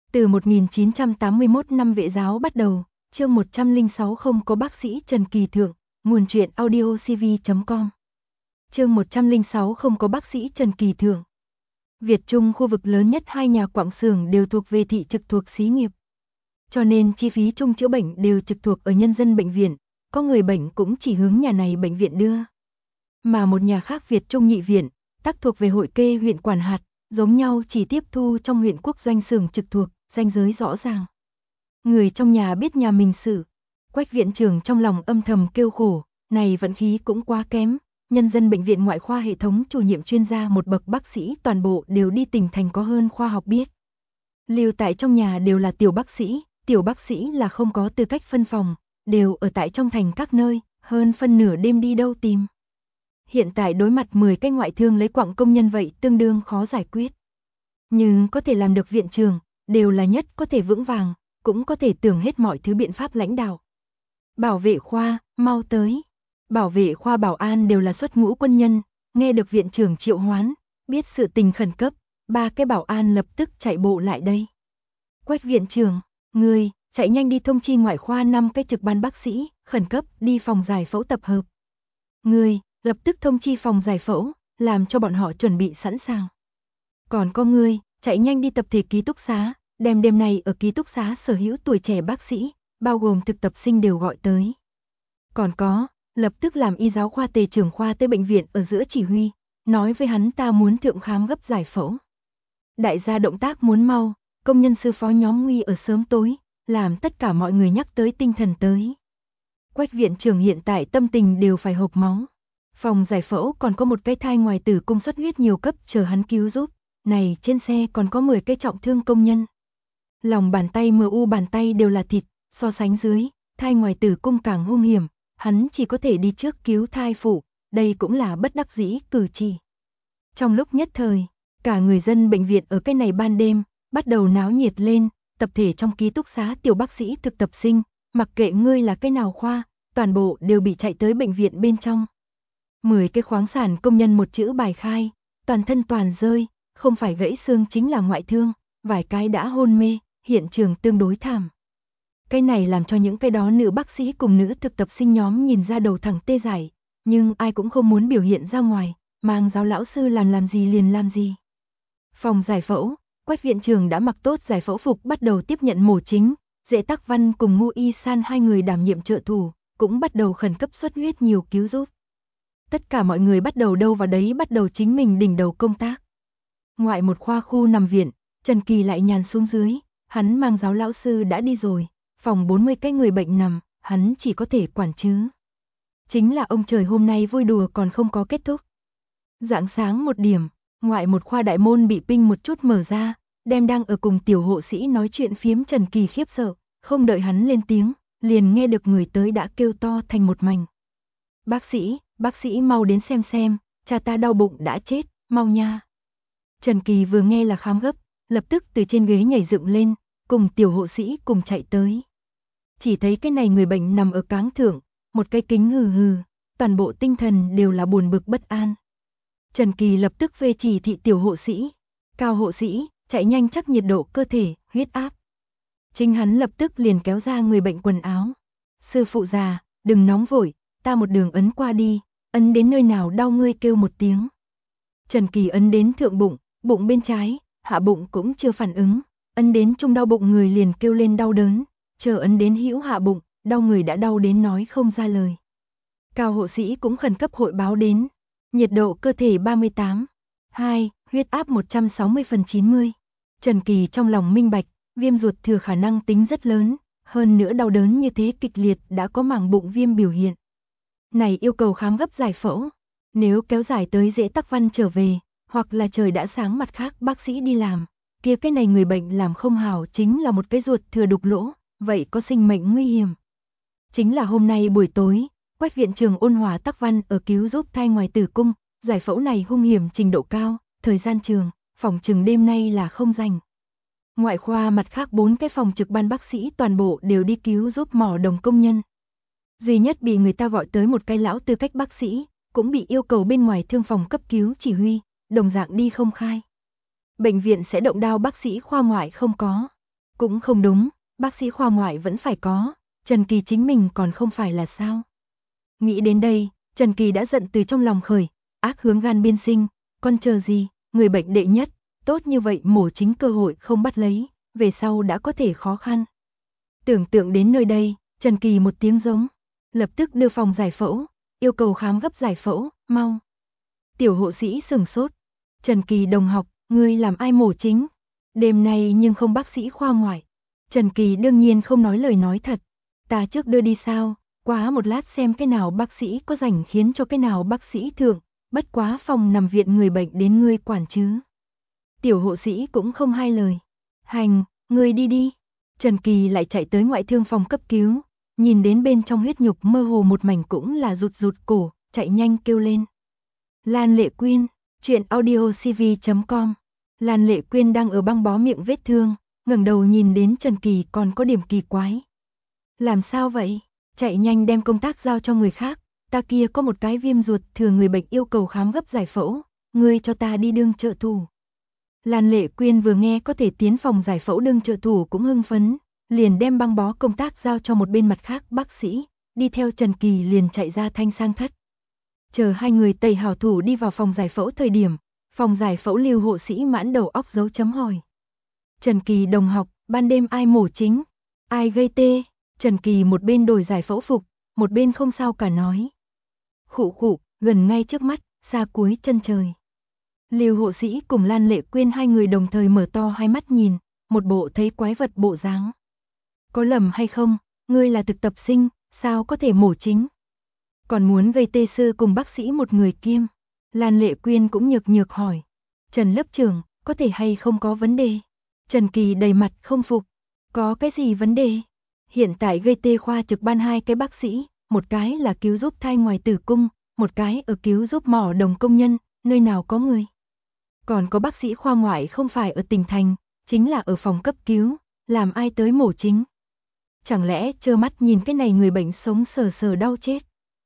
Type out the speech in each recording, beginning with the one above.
Từ 1981 năm Vệ giáo bắt đầu, chương 106 không có bác sĩ Trần Kỳ Thượng, nguồn truyện audiocv.com. Chương 106 không có bác sĩ Trần Kỳ Thượng. Việt Trung khu vực lớn nhất hai nhà quặng xưởng đều thuộc về thị trực thuộc xí nghiệp. Cho nên chi phí chung chữa bệnh đều trực thuộc ở nhân dân bệnh viện, có người bệnh cũng chỉ hướng nhà này bệnh viện đưa. Mà một nhà khác Việt Trung nhị viện, tắc thuộc về hội kê huyện quản hạt, giống nhau chỉ tiếp thu trong huyện quốc doanh xưởng trực thuộc, ranh giới rõ ràng. Người trong nhà biết nhà mình sự, Quách viện trưởng trong lòng âm thầm kêu khổ, này vận khí cũng quá kém, nhân dân bệnh viện ngoại khoa hệ thống chủ nhiệm chuyên gia một bậc bác sĩ toàn bộ đều đi tỉnh thành có hơn khoa học biết. Lưu tại trong nhà đều là tiểu bác sĩ là không có tư cách phân phòng, đều ở tại trong thành các nơi, hơn phân nửa đêm đi đâu tìm. Hiện tại đối mặt 10 cái ngoại thương lấy quặng công nhân vậy tương đương khó giải quyết. Nhưng có thể làm được viện trưởng, đều là nhất có thể vững vàng, cũng có thể tưởng hết mọi thứ biện pháp lãnh đạo. Bảo vệ khoa, mau tới. Bảo vệ khoa bảo an đều là xuất ngũ quân nhân, nghe được viện trưởng triệu hoán, biết sự tình khẩn cấp, ba cái bảo an lập tức chạy bộ lại đây. Quách viện trưởng, ngươi, chạy nhanh đi thông chi ngoại khoa 5 cái trực ban bác sĩ, khẩn cấp đi phòng giải phẫu tập hợp. Ngươi, lập tức thông chi phòng giải phẫu, làm cho bọn họ chuẩn bị sẵn sàng. Còn có ngươi, chạy nhanh đi tập thể ký túc xá, đem đêm này ở ký túc xá sở hữu tuổi trẻ bác sĩ, bao gồm thực tập sinh đều gọi tới. Còn có, lập tức làm y giáo khoa tề trưởng khoa tới bệnh viện ở giữa chỉ huy, nói với hắn ta muốn thượng khám gấp giải phẫu. Đại gia động tác muốn mau, công nhân sư phó nhóm nguy ở sớm tối, làm tất cả mọi người nhắc tới tinh thần tới. Quách viện trưởng hiện tại tâm tình đều phải hộc máu. Phòng giải phẫu còn có một cái thai ngoài tử cung xuất huyết nhiều cấp chờ hắn cứu giúp, này trên xe còn có 10 cái trọng thương công nhân. Lòng bàn tay MU bàn tay đều là thịt, so sánh dưới, thai ngoài tử cung càng hung hiểm, hắn chỉ có thể đi trước cứu thai phụ, đây cũng là bất đắc dĩ cử chỉ. Trong lúc nhất thời, cả người dân bệnh viện ở cái này ban đêm, bắt đầu náo nhiệt lên, tập thể trong ký túc xá tiểu bác sĩ thực tập sinh, mặc kệ ngươi là cái nào khoa, toàn bộ đều bị chạy tới bệnh viện bên trong. 10 cái khoáng sản công nhân một chữ bài khai, toàn thân toàn rơi, không phải gãy xương chính là ngoại thương, vài cái đã hôn mê, hiện trường tương đối thảm. Cái này làm cho những cái đó nữ bác sĩ cùng nữ thực tập sinh nhóm nhìn ra đầu thẳng tê dại, nhưng ai cũng không muốn biểu hiện ra ngoài, mang giáo lão sư làm gì liền làm gì. Phòng giải phẫu, Quách viện trưởng đã mặc tốt giải phẫu phục bắt đầu tiếp nhận mổ chính, Dễ Tắc Văn cùng Ngô Y San hai người đảm nhiệm trợ thủ, cũng bắt đầu khẩn cấp xuất huyết nhiều cứu giúp. Tất cả mọi người bắt đầu đâu vào đấy bắt đầu chính mình đỉnh đầu công tác. Ngoại một khoa khu nằm viện, Trần Kỳ lại nhàn xuống dưới, hắn mang giáo lão sư đã đi rồi, phòng 40 cái người bệnh nằm, hắn chỉ có thể quản chứ. Chính là ông trời hôm nay vui đùa còn không có kết thúc. Rạng sáng một điểm, ngoại một khoa đại môn bị pinh một chút mở ra, đem đang ở cùng tiểu hộ sĩ nói chuyện phiếm Trần Kỳ khiếp sợ, không đợi hắn lên tiếng, liền nghe được người tới đã kêu to thành một mảnh. Bác sĩ mau đến xem, cha ta đau bụng đã chết, mau nha. Trần Kỳ vừa nghe là khám gấp, lập tức từ trên ghế nhảy dựng lên, cùng tiểu hộ sĩ cùng chạy tới. Chỉ thấy cái này người bệnh nằm ở cáng thượng, một cái kính hừ hừ, toàn bộ tinh thần đều là buồn bực bất an. Trần Kỳ lập tức về chỉ thị tiểu hộ sĩ, Cao hộ sĩ, chạy nhanh chắc nhiệt độ cơ thể, huyết áp. Chính hắn lập tức liền kéo ra người bệnh quần áo. Sư phụ già, đừng nóng vội, ta một đường ấn qua đi, ấn đến nơi nào đau ngươi kêu một tiếng. Trần Kỳ ấn đến thượng bụng, bụng bên trái, hạ bụng cũng chưa phản ứng, ấn đến trung đau bụng người liền kêu lên đau đớn, chờ ấn đến hữu hạ bụng, đau người đã đau đến nói không ra lời. Cao hộ sĩ cũng khẩn cấp hội báo đến, nhiệt độ cơ thể 38,2, huyết áp 160/90. Trần Kỳ trong lòng minh bạch, viêm ruột thừa khả năng tính rất lớn, hơn nữa đau đớn như thế kịch liệt đã có màng bụng viêm biểu hiện. Này yêu cầu khám gấp giải phẫu, nếu kéo dài tới Dễ Tắc Văn trở về, hoặc là trời đã sáng mặt khác bác sĩ đi làm, kia cái này người bệnh làm không hảo chính là một cái ruột thừa đục lỗ, vậy có sinh mệnh nguy hiểm. Chính là hôm nay buổi tối, Quách viện trưởng ôn hòa Tắc Văn ở cứu giúp thai ngoài tử cung, giải phẫu này hung hiểm trình độ cao, thời gian trường, phòng chừng đêm nay là không rảnh. Ngoại khoa mặt khác 4 cái phòng trực ban bác sĩ toàn bộ đều đi cứu giúp mỏ đồng công nhân. Duy nhất bị người ta gọi tới một cái lão tư cách bác sĩ, cũng bị yêu cầu bên ngoài thương phòng cấp cứu chỉ huy, đồng dạng đi không khai. Bệnh viện sẽ động đao bác sĩ khoa ngoại không có. Cũng không đúng, bác sĩ khoa ngoại vẫn phải có, Trần Kỳ chính mình còn không phải là sao. Nghĩ đến đây, Trần Kỳ đã giận từ trong lòng khởi, ác hướng gan biên sinh, con chờ gì, người bệnh đệ nhất, tốt như vậy mổ chính cơ hội không bắt lấy, về sau đã có thể khó khăn. Tưởng tượng đến nơi đây, Trần Kỳ một tiếng giống, lập tức đưa phòng giải phẫu, yêu cầu khám gấp giải phẫu, mau. Tiểu hộ sĩ sửng sốt, Trần Kỳ đồng học, ngươi làm ai mổ chính? Đêm nay nhưng không bác sĩ khoa ngoại. Trần Kỳ đương nhiên không nói lời nói thật, ta trước đưa đi sao, quá một lát xem cái nào bác sĩ có rảnh khiến cho cái nào bác sĩ thượng, bất quá phòng nằm viện người bệnh đến ngươi quản chứ. Tiểu hộ sĩ cũng không hai lời. Hành, ngươi đi đi. Trần Kỳ lại chạy tới ngoại thương phòng cấp cứu, nhìn đến bên trong huyết nhục mơ hồ một mảnh cũng là rụt rụt cổ, chạy nhanh kêu lên. Lan Lệ Quyên, truyện audiocv.com. Lan Lệ Quyên đang ở băng bó miệng vết thương, ngẩng đầu nhìn đến Trần Kỳ còn có điểm kỳ quái. Làm sao vậy? Chạy nhanh đem công tác giao cho người khác, ta kia có một cái viêm ruột thừa người bệnh yêu cầu khám gấp giải phẫu, ngươi cho ta đi đương trợ thủ. Lan Lệ Quyên vừa nghe có thể tiến phòng giải phẫu đương trợ thủ cũng hưng phấn, liền đem băng bó công tác giao cho một bên mặt khác bác sĩ, đi theo Trần Kỳ liền chạy ra thanh sang thất. Chờ hai người tẩy hảo thủ đi vào phòng giải phẫu thời điểm, phòng giải phẫu Lưu hộ sĩ mãn đầu óc dấu chấm hỏi. Trần Kỳ đồng học, ban đêm ai mổ chính? Ai gây tê? Trần Kỳ một bên đổi giải phẫu phục, một bên không sao cả nói. Khụ khụ, gần ngay trước mắt, xa cuối chân trời. Lưu hộ sĩ cùng Lan Lệ Quyên hai người đồng thời mở to hai mắt nhìn, một bộ thấy quái vật bộ dáng. Có lầm hay không, ngươi là thực tập sinh, sao có thể mổ chính? Còn muốn gây tê sư cùng bác sĩ một người kiêm. Lan Lệ Quyên cũng nhược nhược hỏi. Trần lớp trưởng, có thể hay không có vấn đề? Trần Kỳ đầy mặt không phục. Có cái gì vấn đề? Hiện tại gây tê khoa trực ban hai cái bác sĩ, một cái là cứu giúp thai ngoài tử cung, một cái ở cứu giúp mỏ đồng công nhân, nơi nào có người. Còn có bác sĩ khoa ngoại không phải ở tỉnh thành, chính là ở phòng cấp cứu, làm ai tới mổ chính. Chẳng lẽ trơ mắt nhìn cái này người bệnh sống sờ sờ đau chết.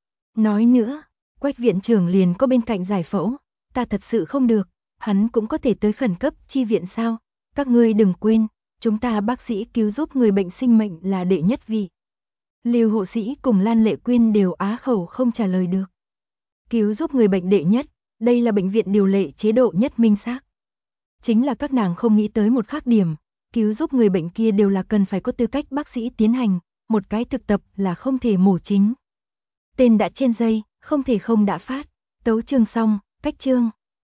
Nói nữa, Quách viện trưởng liền có bên cạnh giải phẫu, ta thật sự không được, hắn cũng có thể tới khẩn cấp chi viện sao, các ngươi đừng quên, chúng ta bác sĩ cứu giúp người bệnh sinh mệnh là đệ nhất vị. Lưu hộ sĩ cùng Lan Lệ Quyên đều á khẩu không trả lời được. Cứu giúp người bệnh đệ nhất, đây là bệnh viện điều lệ chế độ nhất minh xác. Chính là các nàng không nghĩ tới một khác điểm, cứu giúp người bệnh kia đều là cần phải có tư cách bác sĩ tiến hành, một cái thực tập là không thể mổ chính. Tên đã trên dây, không thể không đã phát, tấu chương xong, cách chương.